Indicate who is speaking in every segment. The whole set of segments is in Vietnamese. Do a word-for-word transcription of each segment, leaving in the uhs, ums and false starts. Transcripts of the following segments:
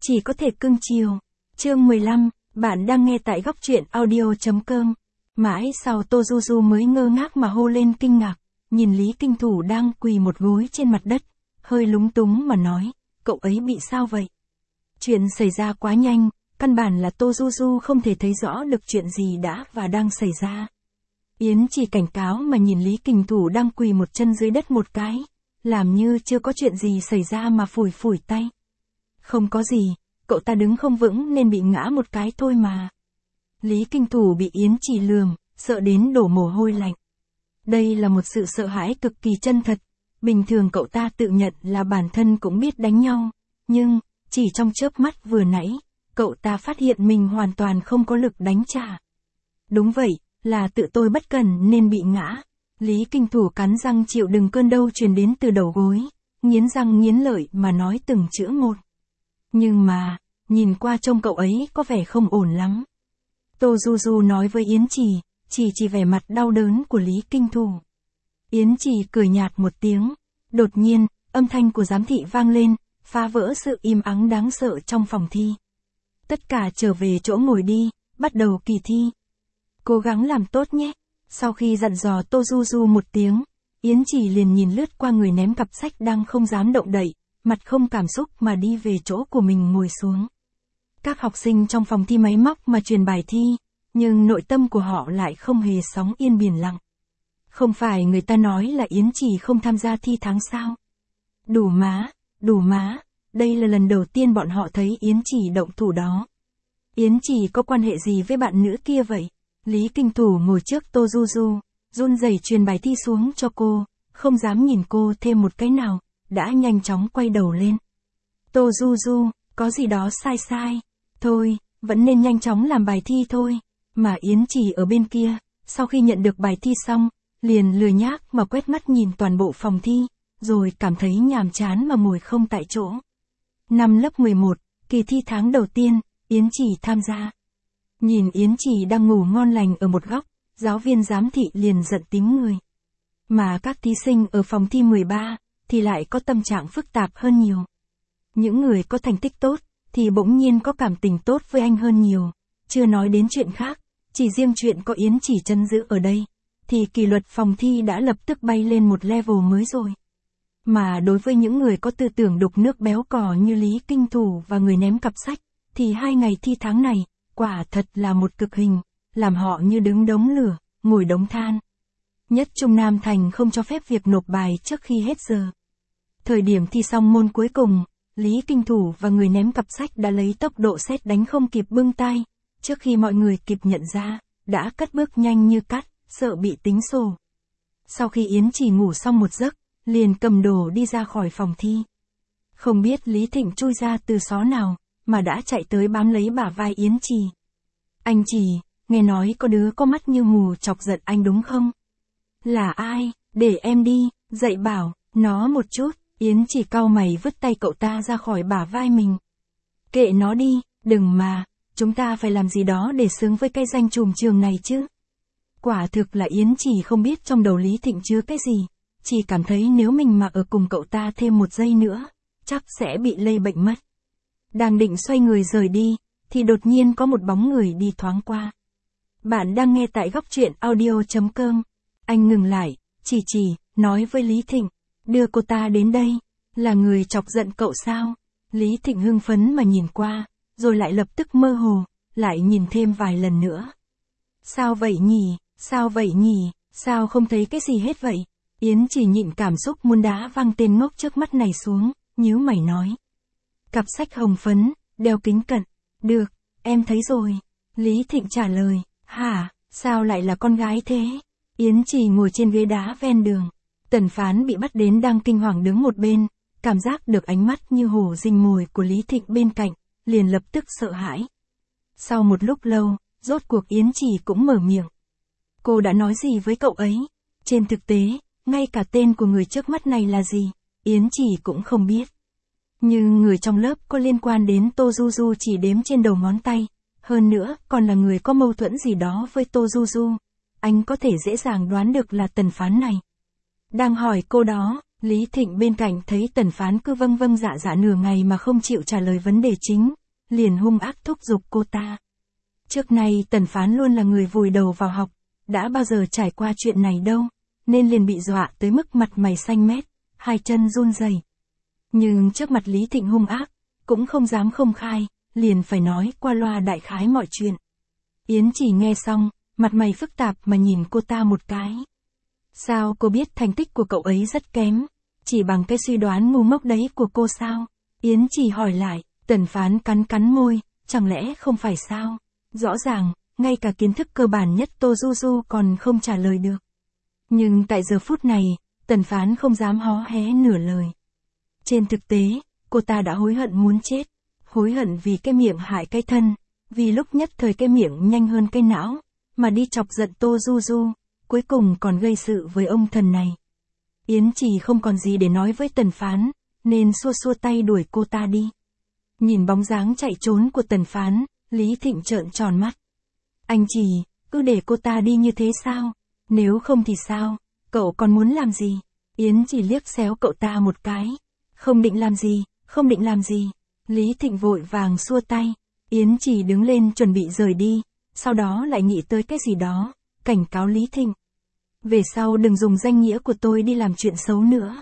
Speaker 1: chỉ có thể cưng chiều. Chương mười lăm, bạn đang nghe tại góc truyện audio chấm com. Mãi sau Tô Du Du mới ngơ ngác mà hô lên kinh ngạc, nhìn Lý Kinh Thủ đang quỳ một gối trên mặt đất, hơi lúng túng mà nói, cậu ấy bị sao vậy? Chuyện xảy ra quá nhanh, căn bản là Tô Du Du không thể thấy rõ được chuyện gì đã và đang xảy ra. Yến chỉ cảnh cáo mà nhìn Lý Kinh Thủ đang quỳ một chân dưới đất một cái, làm như chưa có chuyện gì xảy ra mà phủi phủi tay. Không có gì, cậu ta đứng không vững nên bị ngã một cái thôi mà. Lý Kinh Thủ bị Yến chỉ lườm, sợ đến đổ mồ hôi lạnh. Đây là một sự sợ hãi cực kỳ chân thật, bình thường cậu ta tự nhận là bản thân cũng biết đánh nhau, nhưng, chỉ trong chớp mắt vừa nãy, cậu ta phát hiện mình hoàn toàn không có lực đánh trả. Đúng vậy, là tự tôi bất cẩn nên bị ngã. Lý Kinh Thủ cắn răng chịu đựng cơn đau truyền đến từ đầu gối, nghiến răng nghiến lợi mà nói từng chữ một. Nhưng mà, nhìn qua trông cậu ấy có vẻ không ổn lắm. Tô Du Du nói với Yến Trì, chỉ chỉ vẻ mặt đau đớn của Lý Kinh Thủ. Yến Trì cười nhạt một tiếng, đột nhiên, âm thanh của giám thị vang lên, phá vỡ sự im ắng đáng sợ trong phòng thi. Tất cả trở về chỗ ngồi đi, bắt đầu kỳ thi. Cố gắng làm tốt nhé. Sau khi dặn dò Tô Du Du một tiếng, Yến Chỉ liền nhìn lướt qua người ném cặp sách đang không dám động đậy, mặt không cảm xúc mà đi về chỗ của mình ngồi xuống. Các học sinh trong phòng thi máy móc mà truyền bài thi, nhưng nội tâm của họ lại không hề sóng yên biển lặng. Không phải người ta nói là Yến Chỉ không tham gia thi tháng sao? Đủ má, đủ má, đây là lần đầu tiên bọn họ thấy Yến Chỉ động thủ đó. Yến Chỉ có quan hệ gì với bạn nữ kia vậy? Lý Kinh Thủ ngồi trước Tô Du Du, run rẩy truyền bài thi xuống cho cô, không dám nhìn cô thêm một cái nào, đã nhanh chóng quay đầu lên. Tô Du Du, có gì đó sai sai, thôi, vẫn nên nhanh chóng làm bài thi thôi. Mà Yến Chỉ ở bên kia, sau khi nhận được bài thi xong, liền lười nhác mà quét mắt nhìn toàn bộ phòng thi, rồi cảm thấy nhàm chán mà ngồi không tại chỗ. Năm lớp mười một, kỳ thi tháng đầu tiên, Yến Chỉ tham gia. Nhìn Yến Chỉ đang ngủ ngon lành ở một góc, giáo viên giám thị liền giận tím người. Mà các thí sinh ở phòng thi mười ba, thì lại có tâm trạng phức tạp hơn nhiều. Những người có thành tích tốt, thì bỗng nhiên có cảm tình tốt với anh hơn nhiều. Chưa nói đến chuyện khác, chỉ riêng chuyện có Yến Chỉ trấn giữ ở đây, thì kỷ luật phòng thi đã lập tức bay lên một level mới rồi. Mà đối với những người có tư tưởng đục nước béo cò như Lý Kinh Thủ và người ném cặp sách, thì hai ngày thi tháng này, quả thật là một cực hình, làm họ như đứng đống lửa, ngồi đống than. Nhất Trung Nam Thành không cho phép việc nộp bài trước khi hết giờ. Thời điểm thi xong môn cuối cùng, Lý Kinh Thủ và người ném cặp sách đã lấy tốc độ sét đánh không kịp bưng tay, trước khi mọi người kịp nhận ra, đã cất bước nhanh như cắt, sợ bị tính sổ. Sau khi Yến Chỉ ngủ xong một giấc, liền cầm đồ đi ra khỏi phòng thi. Không biết Lý Thịnh chui ra từ xó nào, mà đã chạy tới bám lấy bả vai Yến Chỉ. Anh Chỉ, nghe nói có đứa có mắt như mù chọc giận anh đúng không? Là ai? Để em đi, dạy bảo, nó một chút. Yến Chỉ cau mày vứt tay cậu ta ra khỏi bả vai mình. Kệ nó đi, đừng mà, chúng ta phải làm gì đó để xứng với cái danh trùm trường này chứ. Quả thực là Yến Chỉ không biết trong đầu Lý Thịnh chứa cái gì, chỉ cảm thấy nếu mình mà ở cùng cậu ta thêm một giây nữa, chắc sẽ bị lây bệnh mất. Đang định xoay người rời đi, thì đột nhiên có một bóng người đi thoáng qua. Bạn đang nghe tại góc truyện audio chấm com. Anh ngừng lại, chỉ chỉ, nói với Lý Thịnh, đưa cô ta đến đây, là người chọc giận cậu sao? Lý Thịnh hưng phấn mà nhìn qua, rồi lại lập tức mơ hồ, lại nhìn thêm vài lần nữa. Sao vậy nhỉ, sao vậy nhỉ, sao không thấy cái gì hết vậy? Yến Chỉ nhịn cảm xúc muốn đá văng tên ngốc trước mắt này xuống, nhíu mày nói. Cặp sách hồng phấn, đeo kính cận, được, em thấy rồi. Lý Thịnh trả lời, hả, sao lại là con gái thế? Yến Chỉ ngồi trên ghế đá ven đường. Tần Phán bị bắt đến đang kinh hoàng đứng một bên, cảm giác được ánh mắt như hổ rình mồi của Lý Thịnh bên cạnh, liền lập tức sợ hãi. Sau một lúc lâu, rốt cuộc Yến Chỉ cũng mở miệng. Cô đã nói gì với cậu ấy? Trên thực tế, ngay cả tên của người trước mắt này là gì, Yến Chỉ cũng không biết. Nhưng người trong lớp có liên quan đến Tô Du Du chỉ đếm trên đầu ngón tay, hơn nữa còn là người có mâu thuẫn gì đó với Tô Du Du. Anh có thể dễ dàng đoán được là Tần Phán này đang hỏi cô đó, Lý Thịnh bên cạnh thấy Tần Phán cứ vâng vâng dạ dạ nửa ngày mà không chịu trả lời vấn đề chính, liền hung ác thúc giục cô ta. Trước nay Tần Phán luôn là người vùi đầu vào học, đã bao giờ trải qua chuyện này đâu, nên liền bị dọa tới mức mặt mày xanh mét, hai chân run rẩy. Nhưng trước mặt Lý Thịnh hung ác, cũng không dám không khai, liền phải nói qua loa đại khái mọi chuyện. Yến Chỉ nghe xong, mặt mày phức tạp mà nhìn cô ta một cái. Sao cô biết thành tích của cậu ấy rất kém? Chỉ bằng cái suy đoán ngu ngốc đấy của cô sao? Yến Chỉ hỏi lại. Tần Phán cắn cắn môi, chẳng lẽ không phải sao? Rõ ràng, ngay cả kiến thức cơ bản nhất Tô Du Du còn không trả lời được. Nhưng tại giờ phút này, Tần Phán không dám hó hé nửa lời. Trên thực tế, cô ta đã hối hận muốn chết. Hối hận vì cái miệng hại cái thân, vì lúc nhất thời cái miệng nhanh hơn cái não, mà đi chọc giận Tô Du Du, cuối cùng còn gây sự với ông thần này. Yến Chỉ không còn gì để nói với Tần Phán, nên xua xua tay đuổi cô ta đi. Nhìn bóng dáng chạy trốn của Tần Phán, Lý Thịnh trợn tròn mắt. Anh Chỉ, cứ để cô ta đi như thế sao? Nếu không thì sao? Cậu còn muốn làm gì? Yến Chỉ liếc xéo cậu ta một cái. Không định làm gì, không định làm gì. Lý Thịnh vội vàng xua tay. Yến Chỉ đứng lên chuẩn bị rời đi, sau đó lại nghĩ tới cái gì đó, cảnh cáo Lý Thịnh. Về sau đừng dùng danh nghĩa của tôi đi làm chuyện xấu nữa.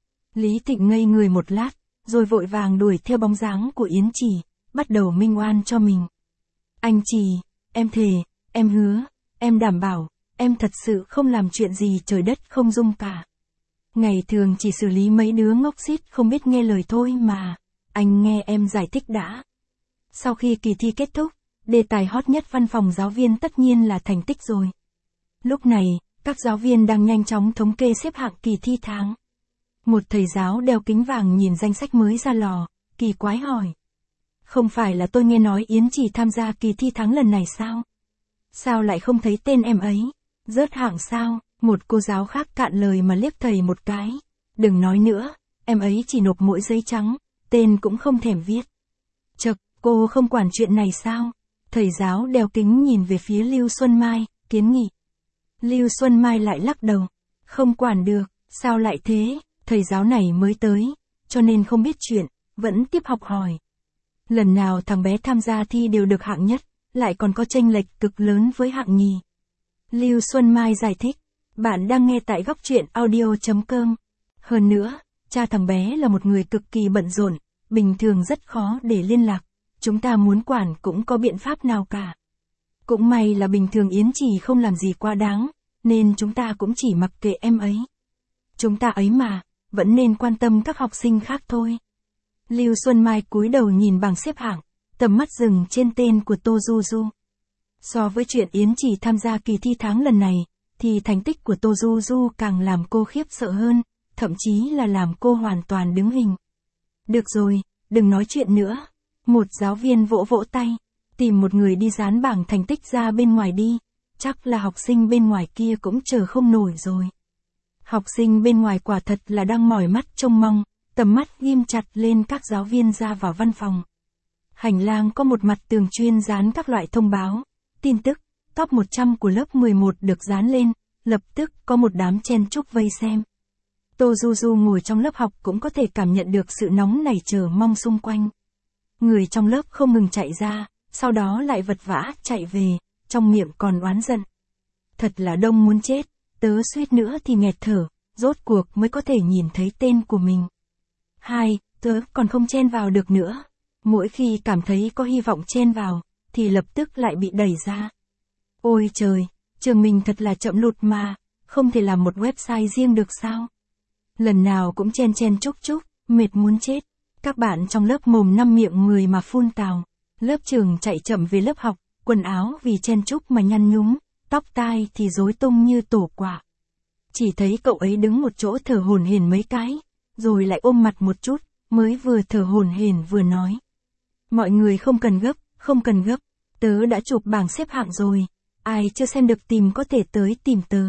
Speaker 1: Lý Thịnh ngây người một lát, rồi vội vàng đuổi theo bóng dáng của Yến Chỉ, bắt đầu minh oan cho mình. Anh Chỉ, em thề, em hứa, em đảm bảo, em thật sự không làm chuyện gì trời đất không dung cả. Ngày thường chỉ xử lý mấy đứa ngốc xít không biết nghe lời thôi mà, anh nghe em giải thích đã. Sau khi kỳ thi kết thúc, đề tài hot nhất văn phòng giáo viên tất nhiên là thành tích rồi. Lúc này, các giáo viên đang nhanh chóng thống kê xếp hạng kỳ thi tháng. Một thầy giáo đeo kính vàng nhìn danh sách mới ra lò, kỳ quái hỏi. Không phải là tôi nghe nói Yến Chỉ tham gia kỳ thi tháng lần này sao? Sao lại không thấy tên em ấy? Rớt hạng sao? Một cô giáo khác cạn lời mà liếc thầy một cái. Đừng nói nữa, em ấy chỉ nộp mỗi giấy trắng, tên cũng không thèm viết. Chậc, cô không quản chuyện này sao? Thầy giáo đeo kính nhìn về phía Lưu Xuân Mai, kiến nghị. Lưu Xuân Mai lại lắc đầu. Không quản được, sao lại thế? Thầy giáo này mới tới, cho nên không biết chuyện, vẫn tiếp học hỏi. Lần nào thằng bé tham gia thi đều được hạng nhất, lại còn có chênh lệch cực lớn với hạng nhì. Lưu Xuân Mai giải thích, bạn đang nghe tại góc truyện audio chấm com. Hơn nữa, cha thằng bé là một người cực kỳ bận rộn, bình thường rất khó để liên lạc, chúng ta muốn quản cũng có biện pháp nào cả. Cũng may là bình thường Yến Chỉ không làm gì quá đáng, nên chúng ta cũng chỉ mặc kệ em ấy. Chúng ta ấy mà, vẫn nên quan tâm các học sinh khác thôi. Lưu Xuân Mai cúi đầu nhìn bảng xếp hạng, tầm mắt dừng trên tên của Tô Du Du. So với chuyện Yến Chỉ tham gia kỳ thi tháng lần này, thì thành tích của Tô Du Du càng làm cô khiếp sợ hơn, thậm chí là làm cô hoàn toàn đứng hình. Được rồi, đừng nói chuyện nữa. Một giáo viên vỗ vỗ tay, tìm một người đi dán bảng thành tích ra bên ngoài đi, chắc là học sinh bên ngoài kia cũng chờ không nổi rồi. Học sinh bên ngoài quả thật là đang mỏi mắt trông mong, tầm mắt ghim chặt lên các giáo viên ra vào văn phòng. Hành lang có một mặt tường chuyên dán các loại thông báo, tin tức, top một trăm của lớp mười một được dán lên, lập tức có một đám chen chúc vây xem. Tô Du Du ngồi trong lớp học cũng có thể cảm nhận được sự nóng nảy chờ mong xung quanh. Người trong lớp không ngừng chạy ra, sau đó lại vật vã chạy về, trong miệng còn oán giận. Thật là đông muốn chết, tớ suýt nữa thì nghẹt thở, rốt cuộc mới có thể nhìn thấy tên của mình. Hai, tớ còn không chen vào được nữa. Mỗi khi cảm thấy có hy vọng chen vào, thì lập tức lại bị đẩy ra. Ôi trời, trường mình thật là chậm lụt mà, không thể làm một website riêng được sao? Lần nào cũng chen chen chúc chúc, mệt muốn chết. Các bạn trong lớp mồm năm miệng mười mà phun tào. Lớp trường chạy chậm về lớp học, quần áo vì chen chúc mà nhăn nhúm, tóc tai thì rối tung như tổ quả. Chỉ thấy cậu ấy đứng một chỗ thở hổn hển mấy cái, rồi lại ôm mặt một chút, mới vừa thở hổn hển vừa nói. Mọi người không cần gấp, không cần gấp, tớ đã chụp bảng xếp hạng rồi, ai chưa xem được tìm có thể tới tìm tớ.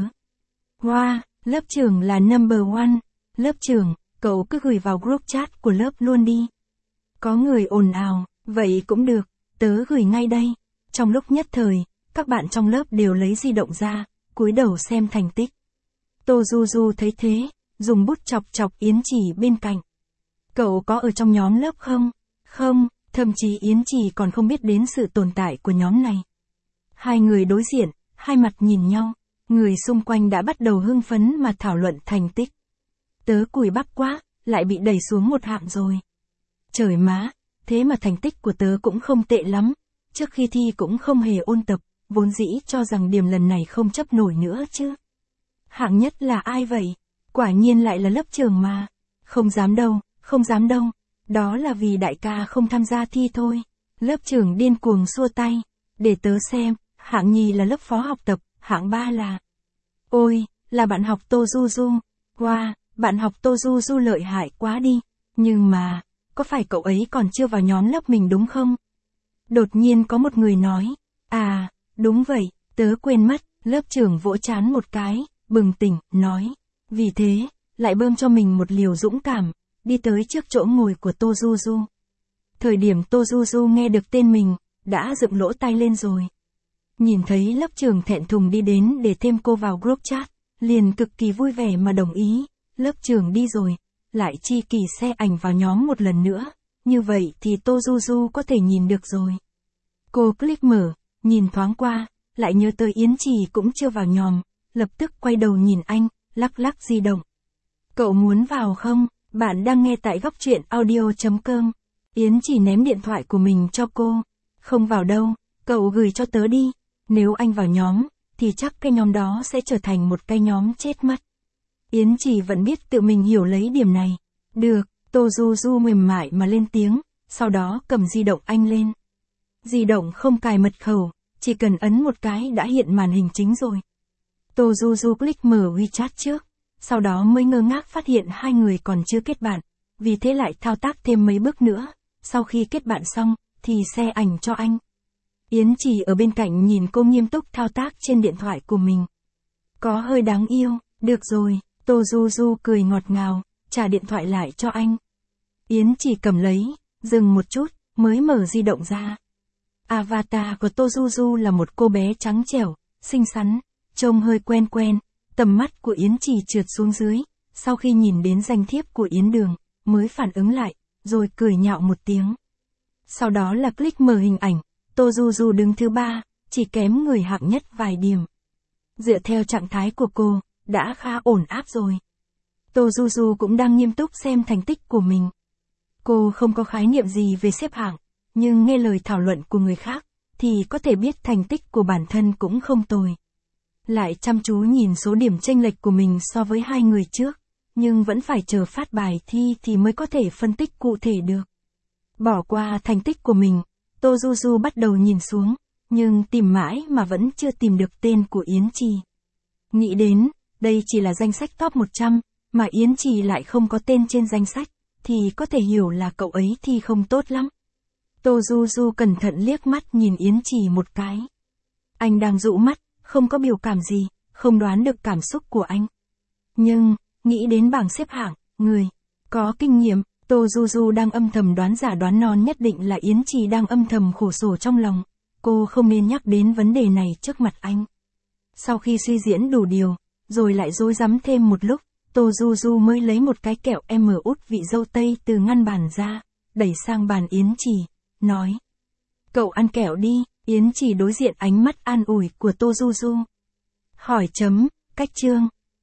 Speaker 1: Wow, lớp trưởng là number one, lớp trưởng, cậu cứ gửi vào group chat của lớp luôn đi. Có người ồn ào, vậy cũng được, tớ gửi ngay đây. Trong lúc nhất thời, các bạn trong lớp đều lấy di động ra, cúi đầu xem thành tích. Tô Du Du thấy thế, dùng bút chọc chọc Yến Chỉ bên cạnh. Cậu có ở trong nhóm lớp không? Không, thậm chí Yến Chỉ còn không biết đến sự tồn tại của nhóm này. Hai người đối diện, hai mặt nhìn nhau, người xung quanh đã bắt đầu hưng phấn mà thảo luận thành tích. Tớ cùi bắp quá, lại bị đẩy xuống một hạng rồi. Trời má, thế mà thành tích của tớ cũng không tệ lắm, trước khi thi cũng không hề ôn tập, vốn dĩ cho rằng điểm lần này không chấp nổi nữa chứ. Hạng nhất là ai vậy? Quả nhiên lại là lớp trưởng mà. Không dám đâu, không dám đâu, đó là vì đại ca không tham gia thi thôi. Lớp trưởng điên cuồng xua tay, để tớ xem, hạng nhì là lớp phó học tập, hạng ba là... Ôi, là bạn học Tô Du Du. Wow, bạn học Tô Du Du lợi hại quá đi, nhưng mà, có phải cậu ấy còn chưa vào nhóm lớp mình đúng không? Đột nhiên có một người nói, à, đúng vậy, tớ quên mất, lớp trưởng vỗ trán một cái, bừng tỉnh, nói, vì thế, lại bơm cho mình một liều dũng cảm, đi tới trước chỗ ngồi của Tô Du Du. Thời điểm Tô Du Du nghe được tên mình, đã dựng lỗ tai lên rồi. Nhìn thấy lớp trưởng thẹn thùng đi đến để thêm cô vào group chat, liền cực kỳ vui vẻ mà đồng ý, lớp trưởng đi rồi, lại chi kỳ xe ảnh vào nhóm một lần nữa, như vậy thì Tô Du Du có thể nhìn được rồi. Cô click mở, nhìn thoáng qua, lại nhớ tới Yến Chỉ cũng chưa vào nhóm, lập tức quay đầu nhìn anh, lắc lắc di động. Cậu muốn vào không? Bạn đang nghe tại góc truyện audio chấm com. Yến Chỉ ném điện thoại của mình cho cô. Không vào đâu, cậu gửi cho tớ đi. Nếu anh vào nhóm, thì chắc cái nhóm đó sẽ trở thành một cái nhóm chết mất. Yến Chỉ vẫn biết tự mình hiểu lấy điểm này. Được, Tô Du Du mềm mại mà lên tiếng, sau đó cầm di động anh lên. Di động không cài mật khẩu, chỉ cần ấn một cái đã hiện màn hình chính rồi. Tô Du Du click mở WeChat trước, sau đó mới ngơ ngác phát hiện hai người còn chưa kết bạn, vì thế lại thao tác thêm mấy bước nữa, sau khi kết bạn xong, thì share ảnh cho anh. Yến Chỉ ở bên cạnh nhìn cô nghiêm túc thao tác trên điện thoại của mình. Có hơi đáng yêu, được rồi, Tô Du Du cười ngọt ngào, trả điện thoại lại cho anh. Yến Chỉ cầm lấy, dừng một chút, mới mở di động ra. Avatar của Tô Du Du là một cô bé trắng trẻo, xinh xắn, trông hơi quen quen, tầm mắt của Yến Chỉ trượt xuống dưới, sau khi nhìn đến danh thiếp của Yến Đường, mới phản ứng lại, rồi cười nhạo một tiếng. Sau đó là click mở hình ảnh, Tô Du Du đứng thứ ba, chỉ kém người hạng nhất vài điểm. Dựa theo trạng thái của cô, đã khá ổn áp rồi. Tô Du Du cũng đang nghiêm túc xem thành tích của mình. Cô không có khái niệm gì về xếp hạng, nhưng nghe lời thảo luận của người khác, thì có thể biết thành tích của bản thân cũng không tồi. Lại chăm chú nhìn số điểm chênh lệch của mình so với hai người trước, nhưng vẫn phải chờ phát bài thi thì mới có thể phân tích cụ thể được. Bỏ qua thành tích của mình, Tô Du Du bắt đầu nhìn xuống, nhưng tìm mãi mà vẫn chưa tìm được tên của Yến Chỉ. Nghĩ đến, đây chỉ là danh sách top một trăm, mà Yến Chỉ lại không có tên trên danh sách, thì có thể hiểu là cậu ấy thi không tốt lắm. Tô Du Du cẩn thận liếc mắt nhìn Yến Chỉ một cái. Anh đang dụ mắt, không có biểu cảm gì, không đoán được cảm xúc của anh. Nhưng, nghĩ đến bảng xếp hạng, người có kinh nghiệm, Tô Du Du đang âm thầm đoán giả đoán non nhất định là Yến Chỉ đang âm thầm khổ sở trong lòng. Cô không nên nhắc đến vấn đề này trước mặt anh. Sau khi suy diễn đủ điều, rồi lại rối rắm thêm một lúc, Tô Du Du mới lấy một cái kẹo em út vị dâu tây từ ngăn bàn ra, đẩy sang bàn Yến Chỉ, nói. Cậu ăn kẹo đi. Yến Chỉ đối diện ánh mắt an ủi của Tô Du Du. Hỏi chấm, cách chương.